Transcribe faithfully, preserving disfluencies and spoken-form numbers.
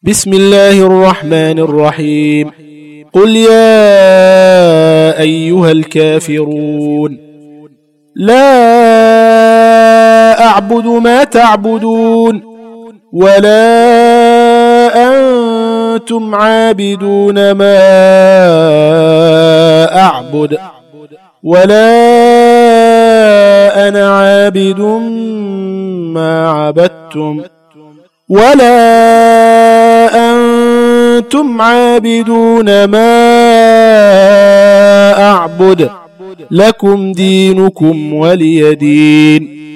بسم الله الرحمن الرحيم. قل يا أيها الكافرون لا أعبد ما تعبدون ولا أنتم عابدون ما أعبد ولا أنا عابد ما عبدتم ولا أنتم عابدون ما أعبد لكم دينكم ولي دين.